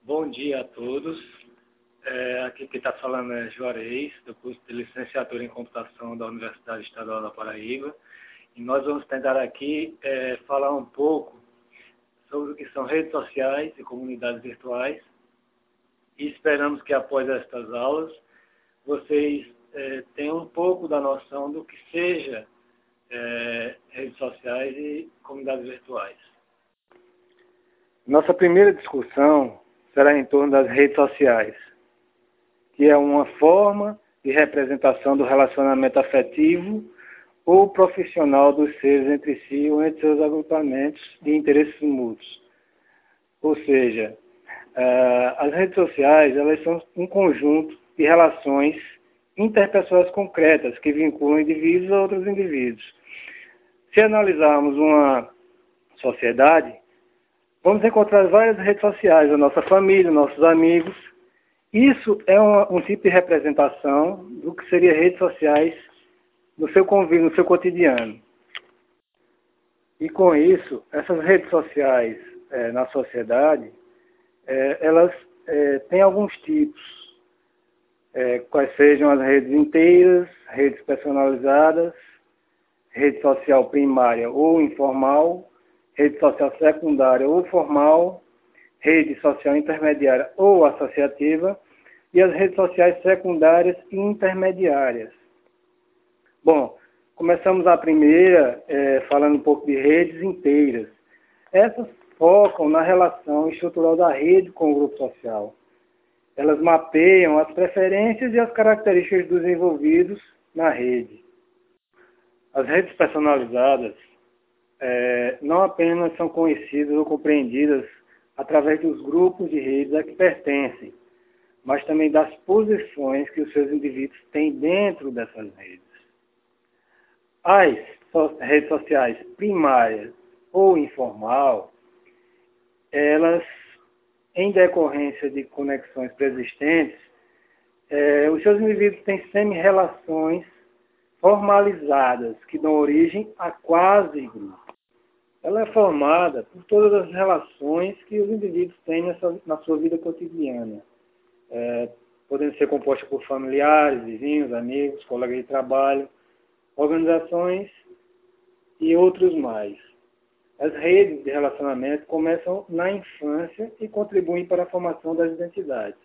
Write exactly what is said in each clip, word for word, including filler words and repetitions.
Bom dia a todos. É, aqui quem está falando é Juarez, do curso de Licenciatura em Computação da Universidade Estadual da Paraíba. E nós vamos tentar aqui é, falar um pouco sobre o que são redes sociais e comunidades virtuais. E esperamos que após estas aulas vocês é, tenham um pouco da noção do que seja é, redes sociais e comunidades virtuais. Nossa primeira discussão será em torno das redes sociais, que é uma forma de representação do relacionamento afetivo ou profissional dos seres entre si ou entre seus agrupamentos de interesses mútuos. Ou seja, as redes sociais elas são um conjunto de relações interpessoais concretas que vinculam indivíduos a outros indivíduos. Se analisarmos uma sociedade, vamos encontrar várias redes sociais, a nossa família, nossos amigos. Isso é uma, um tipo de representação do que seria redes sociais no seu convívio, no seu cotidiano. E com isso, essas redes sociais é, na sociedade, é, elas é, têm alguns tipos, é, quais sejam as redes inteiras, redes personalizadas, rede social primária ou informal, rede social secundária ou formal, rede social intermediária ou associativa e as redes sociais secundárias e intermediárias. Bom, começamos a primeira é, falando um pouco de redes inteiras. Essas focam na relação estrutural da rede com o grupo social. Elas mapeiam as preferências e as características dos envolvidos na rede. As redes personalizadas é, não apenas são conhecidas ou compreendidas através dos grupos de redes a que pertencem, mas também das posições que os seus indivíduos têm dentro dessas redes. As redes sociais primárias ou informal, elas, em decorrência de conexões preexistentes, é, os seus indivíduos têm semi-relações formalizadas, que dão origem a quase grupo. Ela é formada por todas as relações que os indivíduos têm nessa, na sua vida cotidiana, é, podendo ser composta por familiares, vizinhos, amigos, colegas de trabalho, organizações e outros mais. As redes de relacionamento começam na infância e contribuem para a formação das identidades.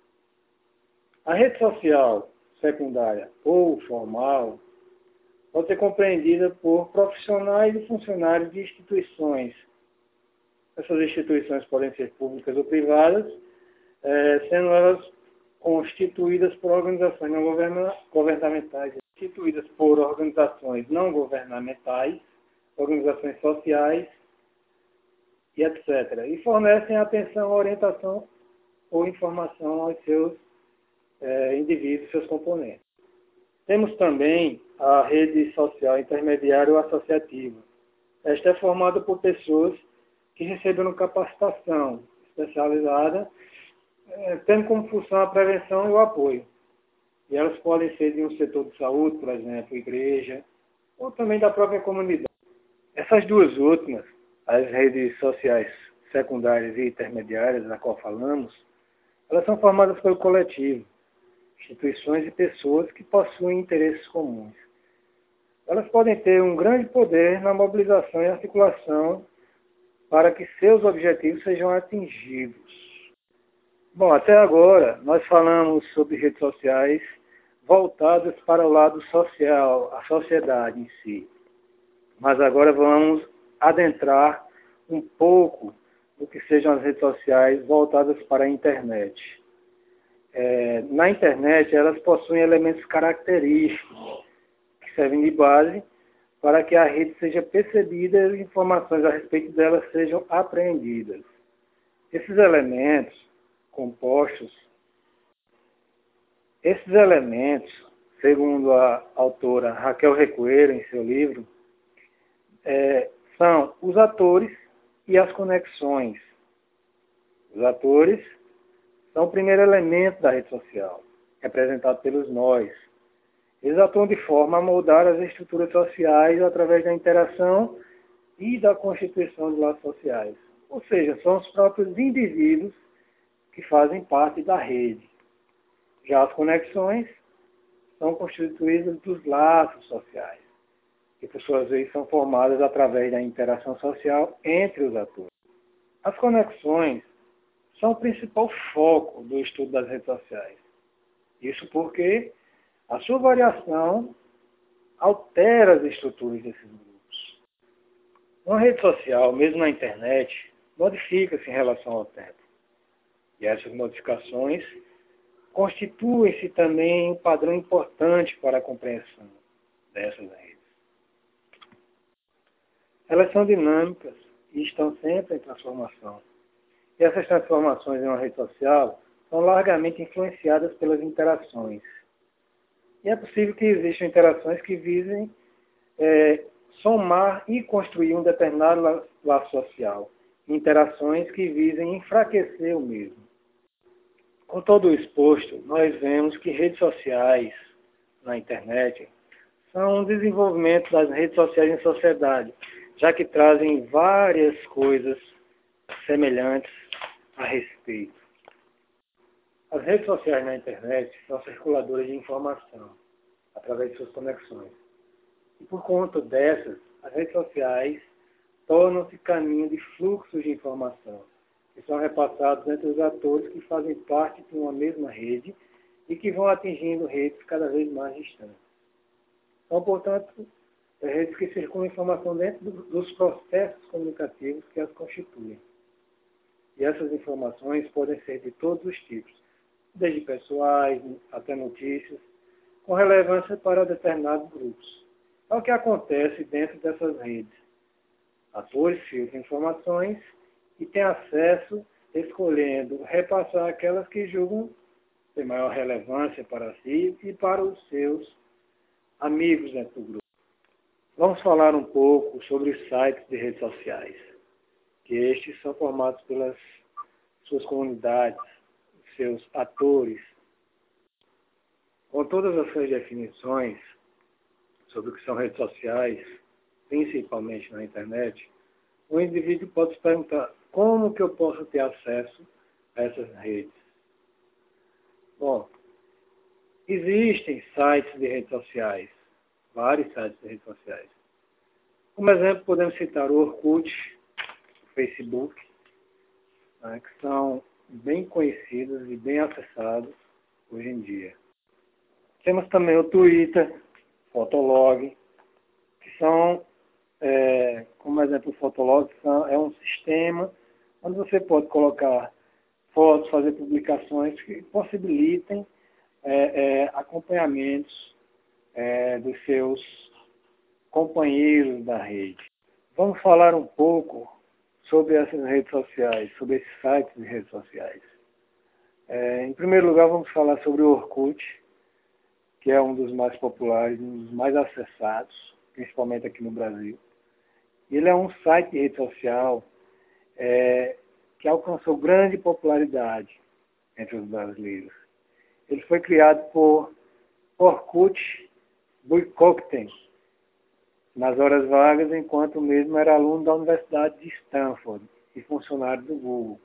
A rede social secundária ou formal pode ser compreendida por profissionais e funcionários de instituições. Essas instituições podem ser públicas ou privadas, eh, sendo elas constituídas por organizações não governamentais, instituídas por organizações não governamentais, organizações sociais e etcétera. E fornecem atenção, orientação ou informação aos seus eh, indivíduos, seus componentes. Temos também a rede social intermediária ou associativa. Esta é formada por pessoas que receberam capacitação especializada, eh, tendo como função a prevenção e o apoio. E elas podem ser de um setor de saúde, por exemplo, igreja, ou também da própria comunidade. Essas duas últimas, as redes sociais secundárias e intermediárias, na qual falamos, elas são formadas pelo coletivo, instituições e pessoas que possuem interesses comuns. Elas podem ter um grande poder na mobilização e articulação para que seus objetivos sejam atingidos. Bom, até agora nós falamos sobre redes sociais voltadas para o lado social, a sociedade em si. Mas agora vamos adentrar um pouco do que sejam as redes sociais voltadas para a internet. É, na internet, elas possuem elementos característicos que servem de base para que a rede seja percebida e informações a respeito dela sejam apreendidas. Esses elementos compostos, esses elementos, segundo a autora Raquel Recuero, em seu livro, é, são os atores e as conexões. Os atores são o primeiro elemento da rede social, representado pelos nós. Eles atuam de forma a moldar as estruturas sociais através da interação e da constituição de laços sociais. Ou seja, são os próprios indivíduos que fazem parte da rede. Já as conexões são constituídas dos laços sociais, que por suas vezes são formadas através da interação social entre os atores. As conexões são o principal foco do estudo das redes sociais. Isso porque a sua variação altera as estruturas desses grupos. Uma rede social, mesmo na internet, modifica-se em relação ao tempo. E essas modificações constituem-se também um padrão importante para a compreensão dessas redes. Elas são dinâmicas e estão sempre em transformação. E essas transformações em uma rede social são largamente influenciadas pelas interações. E é possível que existam interações que visem é, somar e construir um determinado laço social. Interações que visem enfraquecer o mesmo. Com todo o exposto, nós vemos que redes sociais na internet são um desenvolvimento das redes sociais em sociedade, já que trazem várias coisas semelhantes a respeito. As redes sociais na internet são circuladoras de informação, através de suas conexões. E por conta dessas, as redes sociais tornam-se caminho de fluxos de informação, que são repassados entre os atores que fazem parte de uma mesma rede e que vão atingindo redes cada vez mais distantes. São, portanto, redes que circulam informação dentro dos processos comunicativos que as constituem. E essas informações podem ser de todos os tipos, desde pessoais até notícias, com relevância para determinados grupos. É o que acontece dentro dessas redes. Atores filtram informações e têm acesso escolhendo repassar aquelas que julgam ter maior relevância para si e para os seus amigos dentro do grupo. Vamos falar um pouco sobre os sites de redes sociais, que estes são formados pelas suas comunidades, seus atores. Com todas as suas definições sobre o que são redes sociais, principalmente na internet, o indivíduo pode se perguntar como que eu posso ter acesso a essas redes. Bom, existem sites de redes sociais, vários sites de redes sociais. Como exemplo, podemos citar o Orkut, o Facebook, né, que são bem conhecidos e bem acessados hoje em dia. Temos também o Twitter, Fotolog, que são, é, como exemplo, o Fotolog são, é um sistema onde você pode colocar fotos, fazer publicações que possibilitem é, é, acompanhamentos é, dos seus companheiros da rede. Vamos falar um pouco sobre essas redes sociais, sobre esses sites de redes sociais. É, em primeiro lugar, vamos falar sobre o Orkut, que é um dos mais populares, um dos mais acessados, principalmente aqui no Brasil. Ele é um site de rede social é, que alcançou grande popularidade entre os brasileiros. Ele foi criado por Orkut Buykokten, nas horas vagas, enquanto o mesmo era aluno da Universidade de Stanford e funcionário do Google.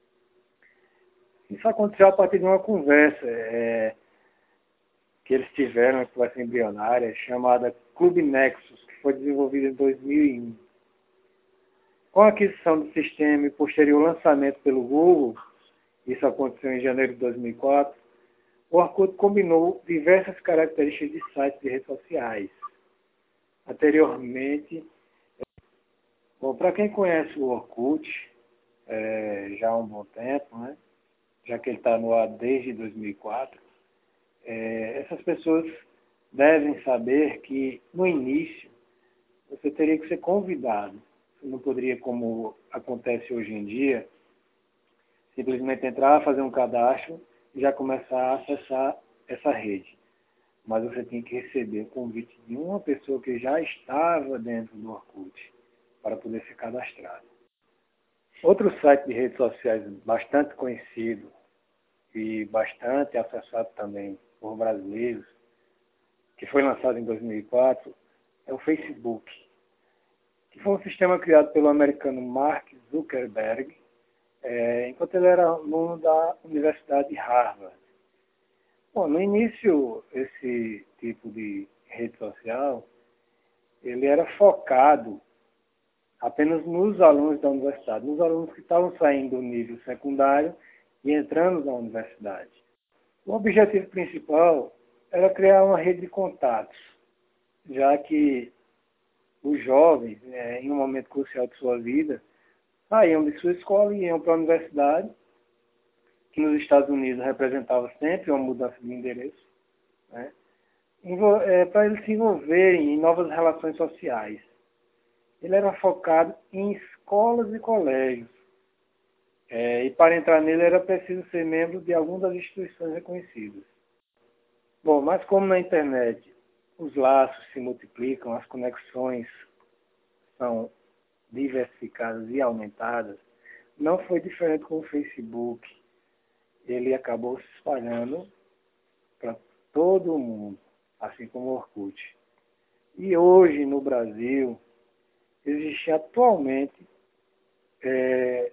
Isso aconteceu a partir de uma conversa é, que eles tiveram, uma conversa embrionária, chamada Clube Nexus, que foi desenvolvida em dois mil e um. Com a aquisição do sistema e posterior lançamento pelo Google, isso aconteceu em janeiro de dois mil e quatro, o Orkut combinou diversas características de sites de redes sociais. Anteriormente, bom, para quem conhece o Orkut, é, já há um bom tempo, né, já que ele está no ar desde dois mil e quatro, é, essas pessoas devem saber que, no início, você teria que ser convidado. Você não poderia, como acontece hoje em dia, simplesmente entrar, fazer um cadastro e já começar a acessar essa rede. Mas você tem que receber o convite de uma pessoa que já estava dentro do Orkut para poder ser cadastrado. Outro site de redes sociais bastante conhecido e bastante acessado também por brasileiros, que foi lançado em dois mil e quatro, é o Facebook, que foi um sistema criado pelo americano Mark Zuckerberg, é, enquanto ele era aluno da Universidade de Harvard. Bom, no início, esse tipo de rede social, ele era focado apenas nos alunos da universidade, nos alunos que estavam saindo do nível secundário e entrando na universidade. O objetivo principal era criar uma rede de contatos, já que os jovens, é, em um momento crucial de sua vida, saíam de sua escola e iam para a universidade, que nos Estados Unidos representava sempre uma mudança de endereço, né? É, para eles se envolverem em novas relações sociais. Ele era focado em escolas e colégios. É, e para entrar nele era preciso ser membro de alguma das instituições reconhecidas. Bom, mas como na internet os laços se multiplicam, as conexões são diversificadas e aumentadas, não foi diferente com o Facebook. Ele acabou se espalhando para todo o mundo, assim como o Orkut. E hoje no Brasil existe atualmente é,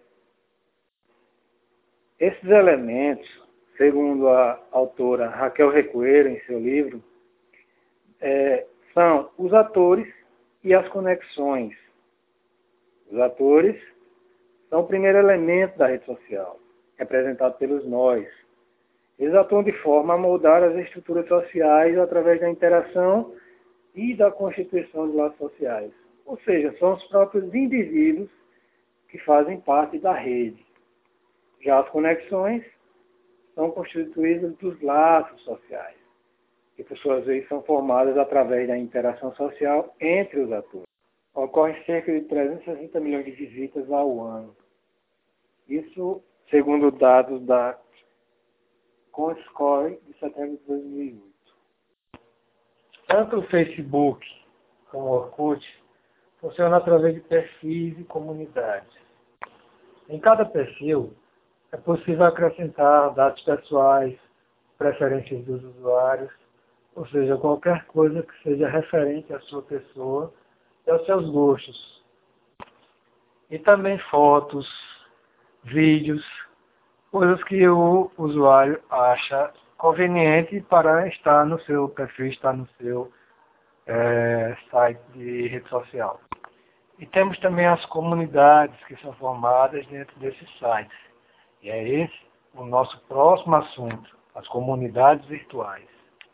esses elementos, segundo a autora Raquel Recuero em seu livro, é, são os atores e as conexões. Os atores são o primeiro elemento da rede social, representado pelos nós. Eles atuam de forma a moldar as estruturas sociais através da interação e da constituição de laços sociais. Ou seja, são os próprios indivíduos que fazem parte da rede. Já as conexões são constituídas dos laços sociais, que por sua vez são formadas através da interação social entre os atores. Ocorrem cerca de trezentos e sessenta milhões de visitas ao ano. Isso segundo dados da Comscore de setembro de dois mil e oito. Tanto o Facebook como o Orkut funcionam através de perfis e comunidades. Em cada perfil é possível acrescentar dados pessoais, preferências dos usuários, ou seja, qualquer coisa que seja referente à sua pessoa e aos seus gostos. E também fotos, vídeos, coisas que o usuário acha conveniente para estar no seu perfil, estar no seu é, site de rede social. E temos também as comunidades que são formadas dentro desses sites. E é esse o nosso próximo assunto, as comunidades virtuais.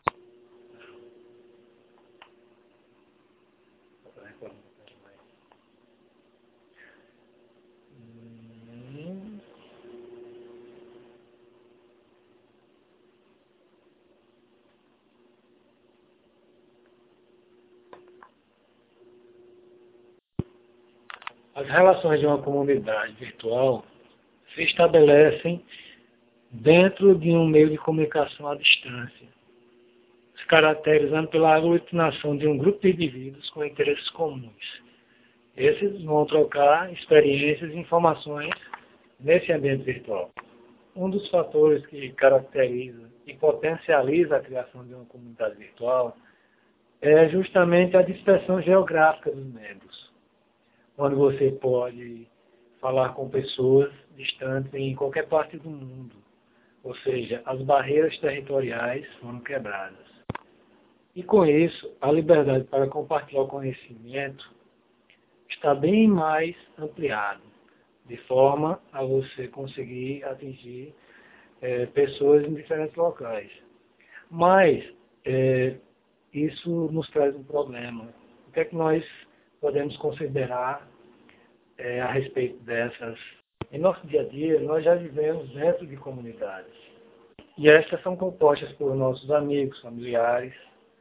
As relações de uma comunidade virtual se estabelecem dentro de um meio de comunicação à distância, se caracterizando pela aglutinação de um grupo de indivíduos com interesses comuns. Esses vão trocar experiências e informações nesse ambiente virtual. Um dos fatores que caracteriza e potencializa a criação de uma comunidade virtual é justamente a dispersão geográfica dos membros, onde você pode falar com pessoas distantes em qualquer parte do mundo. Ou seja, as barreiras territoriais foram quebradas. E com isso, a liberdade para compartilhar o conhecimento está bem mais ampliada, de forma a você conseguir atingir é, pessoas em diferentes locais. Mas é, isso nos traz um problema. O que é que nós podemos considerar é, a respeito dessas? Em nosso dia a dia, nós já vivemos dentro de comunidades. E estas são compostas por nossos amigos, familiares,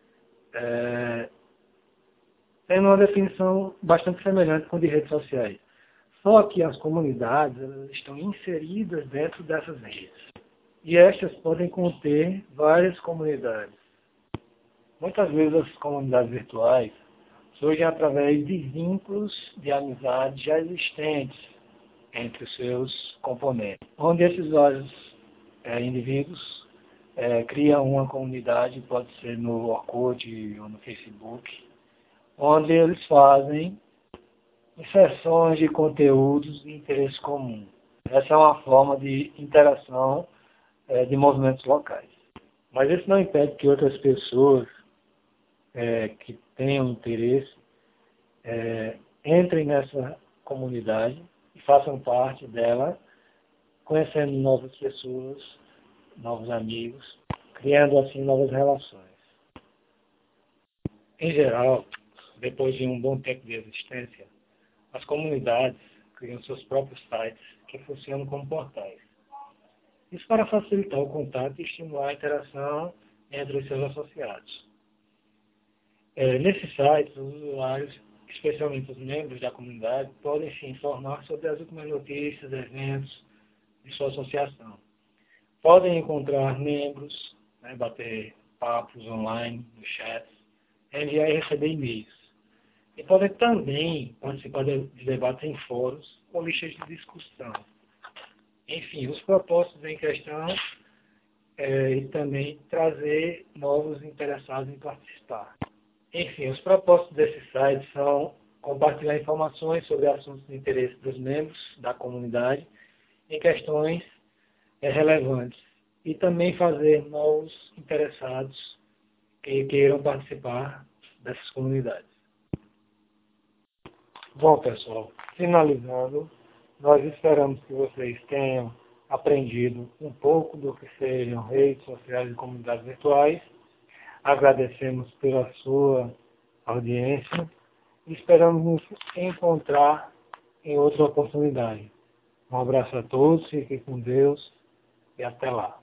é, tendo uma definição bastante semelhante com a de redes sociais. Só que as comunidades elas estão inseridas dentro dessas redes. E estas podem conter várias comunidades. Muitas vezes as comunidades virtuais surgem através de vínculos de amizade já existentes entre os seus componentes, onde esses vários é, indivíduos é, criam uma comunidade, pode ser no Orkut ou no Facebook, onde eles fazem inserções de conteúdos de interesse comum. Essa é uma forma de interação é, de movimentos locais. Mas isso não impede que outras pessoas é, que tenham interesse é, entrem nessa comunidade e façam parte dela, conhecendo novas pessoas, novos amigos, criando assim novas relações. Em geral, depois de um bom tempo de existência, as comunidades criam seus próprios sites que funcionam como portais. Isso para facilitar o contato e estimular a interação entre os seus associados. É, nesses sites, os usuários, especialmente os membros da comunidade, podem se informar sobre as últimas notícias, eventos de sua associação. Podem encontrar membros, né, bater papos online, no chat, enviar e receber e-mails. E podem também participar de debates em fóruns ou listas de discussão. Enfim, os propósitos em questão é, e também trazer novos interessados em participar. Enfim, os propósitos desse site são compartilhar informações sobre assuntos de interesse dos membros da comunidade em questões é, relevantes e também fazer novos interessados que queiram participar dessas comunidades. Bom, pessoal, finalizando, nós esperamos que vocês tenham aprendido um pouco do que sejam redes sociais e comunidades virtuais. Agradecemos pela sua audiência e esperamos nos encontrar em outra oportunidade. Um abraço a todos, fiquem com Deus e até lá.